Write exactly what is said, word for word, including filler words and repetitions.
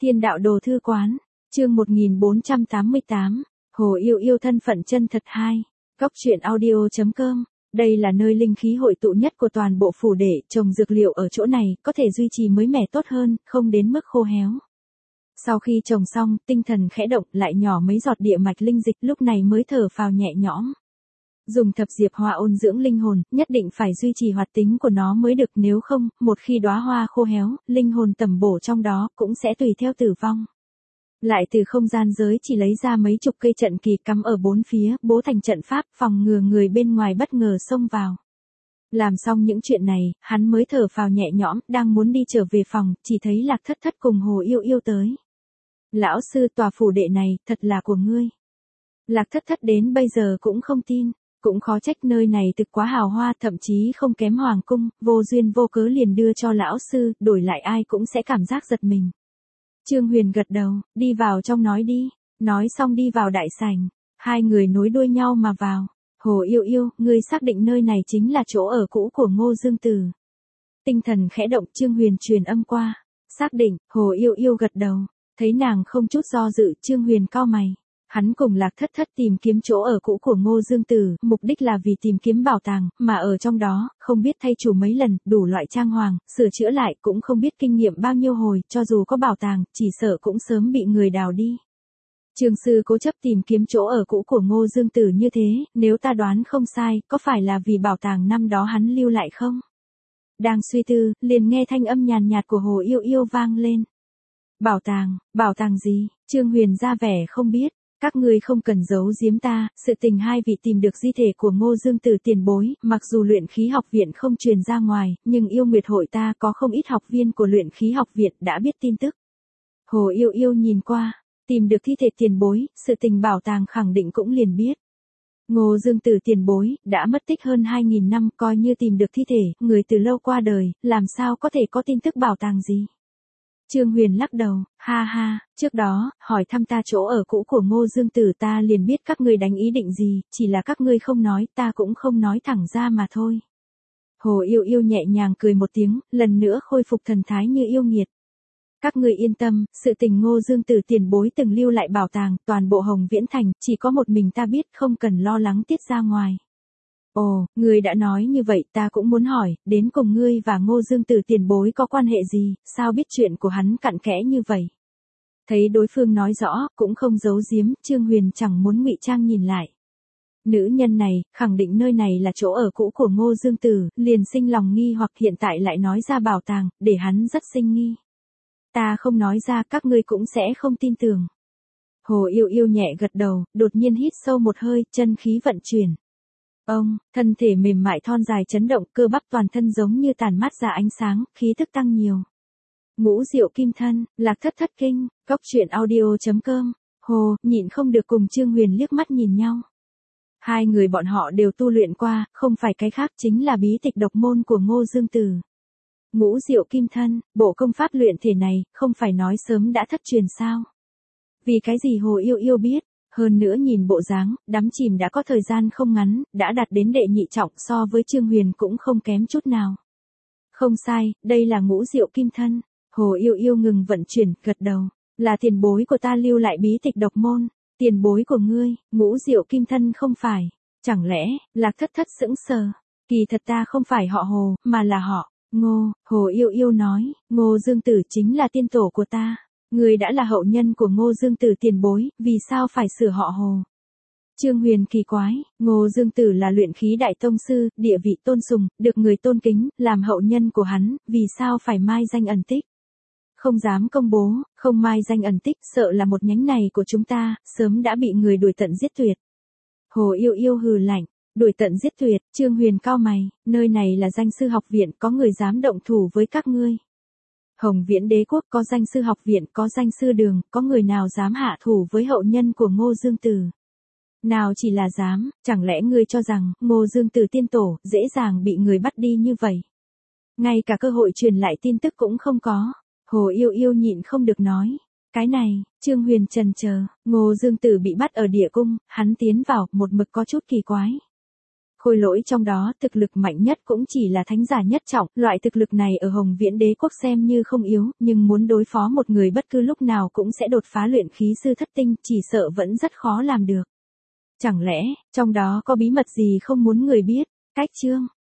Thiên đạo đồ thư quán, chương một nghìn bốn trăm tám mươi tám, Hồ Yêu Yêu thân phận chân thật hai, góc truyện audio chấm com. Đây là nơi linh khí hội tụ nhất của toàn bộ phủ đệ, trồng dược liệu ở chỗ này có thể duy trì mới mẻ tốt hơn, không đến mức khô héo. Sau khi trồng xong, tinh thần khẽ động, lại nhỏ mấy giọt địa mạch linh dịch, lúc này mới thở phào nhẹ nhõm. Dùng thập diệp hoa ôn dưỡng linh hồn, nhất định phải duy trì hoạt tính của nó mới được, nếu không, một khi đóa hoa khô héo, linh hồn tẩm bổ trong đó cũng sẽ tùy theo tử vong. Lại từ không gian giới chỉ lấy ra mấy chục cây trận kỳ cắm ở bốn phía, bố thành trận pháp, phòng ngừa người bên ngoài bất ngờ xông vào. Làm xong những chuyện này, hắn mới thở phào nhẹ nhõm, đang muốn đi trở về phòng, chỉ thấy Lạc Thất Thất cùng Hồ Yêu Yêu tới. Lão sư, tòa phủ đệ này, thật là của ngươi. Lạc Thất Thất đến bây giờ cũng không tin, cũng khó trách nơi này thực quá hào hoa, thậm chí không kém hoàng cung, vô duyên vô cớ liền đưa cho lão sư, đổi lại ai cũng sẽ cảm giác giật mình. Trương Huyền gật đầu, đi vào trong nói đi, nói xong đi vào đại sảnh, hai người nối đuôi nhau mà vào. Hồ Yêu Yêu, ngươi xác định nơi này chính là chỗ ở cũ của Ngô Dương Tử. Tinh thần khẽ động, Trương Huyền truyền âm qua, xác định. Hồ Yêu Yêu gật đầu, thấy nàng không chút do dự, Trương Huyền cau mày. Hắn cùng Lạc Thất Thất tìm kiếm chỗ ở cũ của Ngô Dương Tử, mục đích là vì tìm kiếm bảo tàng, mà ở trong đó, không biết thay chủ mấy lần, đủ loại trang hoàng, sửa chữa lại, cũng không biết kinh nghiệm bao nhiêu hồi, cho dù có bảo tàng, chỉ sợ cũng sớm bị người đào đi. Trường sư cố chấp tìm kiếm chỗ ở cũ của Ngô Dương Tử như thế, nếu ta đoán không sai, có phải là vì bảo tàng năm đó hắn lưu lại không? Đang suy tư, liền nghe thanh âm nhàn nhạt của Hồ Yêu Yêu vang lên. Bảo tàng, bảo tàng gì? Trương Huyền ra vẻ không biết. Các ngươi không cần giấu giếm ta, sự tình hai vị tìm được di thể của Ngô Dương Tử tiền bối, mặc dù luyện khí học viện không truyền ra ngoài, nhưng yêu nguyệt hội ta có không ít học viên của luyện khí học viện đã biết tin tức. Hồ Yêu Yêu nhìn qua, tìm được thi thể tiền bối, sự tình bảo tàng khẳng định cũng liền biết. Ngô Dương Tử tiền bối, đã mất tích hơn hai nghìn năm, coi như tìm được thi thể, người từ lâu qua đời, làm sao có thể có tin tức bảo tàng gì? Trương Huyền lắc đầu, ha ha, trước đó, hỏi thăm ta chỗ ở cũ của Ngô Dương Tử ta liền biết các ngươi đánh ý định gì, chỉ là các ngươi không nói, ta cũng không nói thẳng ra mà thôi. Hồ Yêu Yêu nhẹ nhàng cười một tiếng, lần nữa khôi phục thần thái như yêu nghiệt. Các ngươi yên tâm, sự tình Ngô Dương Tử tiền bối từng lưu lại bảo tàng, toàn bộ Hồng Viễn Thành, chỉ có một mình ta biết, không cần lo lắng tiết ra ngoài. Ồ, ngươi đã nói như vậy, ta cũng muốn hỏi, đến cùng ngươi và Ngô Dương Tử tiền bối có quan hệ gì, sao biết chuyện của hắn cặn kẽ như vậy? Thấy đối phương nói rõ, cũng không giấu giếm, Trương Huyền chẳng muốn ngụy trang nhìn lại. Nữ nhân này, khẳng định nơi này là chỗ ở cũ của Ngô Dương Tử, liền sinh lòng nghi hoặc hiện tại lại nói ra bảo tàng, để hắn rất sinh nghi. Ta không nói ra, các ngươi cũng sẽ không tin tưởng. Hồ Yêu Yêu nhẹ gật đầu, đột nhiên hít sâu một hơi, chân khí vận chuyển. Ông, thân thể mềm mại thon dài chấn động, cơ bắp toàn thân giống như tàn mát ra ánh sáng, khí thức tăng nhiều. Ngũ diệu kim thân, Lạc Thất Thất kinh, góc truyện audio chấm com. Hồ, nhịn không được cùng Trương Huyền liếc mắt nhìn nhau. Hai người bọn họ đều tu luyện qua, không phải cái khác, chính là bí tịch độc môn của Ngô Dương Tử. Ngũ diệu kim thân, bộ công pháp luyện thể này, không phải nói sớm đã thất truyền sao? Vì cái gì Hồ Yêu Yêu biết? Hơn nữa nhìn bộ dáng, đắm chìm đã có thời gian không ngắn, đã đạt đến đệ nhị trọng, so với Trương Huyền cũng không kém chút nào. Không sai, đây là ngũ diệu kim thân. Hồ Yêu Yêu ngừng vận chuyển, gật đầu. Là tiền bối của ta lưu lại bí tịch độc môn. Tiền bối của ngươi, ngũ diệu kim thân không phải. Chẳng lẽ, Lạc Thất Thất sững sờ. Kỳ thật ta không phải họ Hồ, mà là họ Ngô. Hồ Yêu Yêu nói, Ngô Dương Tử chính là tiên tổ của ta. Người đã là hậu nhân của Ngô Dương Tử tiền bối, vì sao phải sửa họ Hồ? Trương Huyền kỳ quái, Ngô Dương Tử là luyện khí đại tông sư, địa vị tôn sùng, được người tôn kính, làm hậu nhân của hắn, vì sao phải mai danh ẩn tích? Không dám công bố, không mai danh ẩn tích, sợ là một nhánh này của chúng ta, sớm đã bị người đuổi tận giết tuyệt. Hồ Yêu Yêu hừ lạnh, đuổi tận giết tuyệt, Trương Huyền cau mày, nơi này là danh sư học viện, có người dám động thủ với các ngươi. Hồng Viễn đế quốc có danh sư học viện, có danh sư đường, có người nào dám hạ thủ với hậu nhân của Ngô Dương Tử? Nào chỉ là dám, chẳng lẽ ngươi cho rằng, Ngô Dương Tử tiên tổ, dễ dàng bị người bắt đi như vậy? Ngay cả cơ hội truyền lại tin tức cũng không có. Hồ Yêu Yêu nhịn không được nói. Cái này, Trương Huyền chần chờ, Ngô Dương Tử bị bắt ở địa cung, hắn tiến vào, một mực có chút kỳ quái. Khôi lỗi trong đó thực lực mạnh nhất cũng chỉ là thánh giả nhất trọng, loại thực lực này ở Hồng Viễn Đế quốc xem như không yếu, nhưng muốn đối phó một người bất cứ lúc nào cũng sẽ đột phá luyện khí sư thất tinh, chỉ sợ vẫn rất khó làm được. Chẳng lẽ, trong đó có bí mật gì không muốn người biết? Cách chương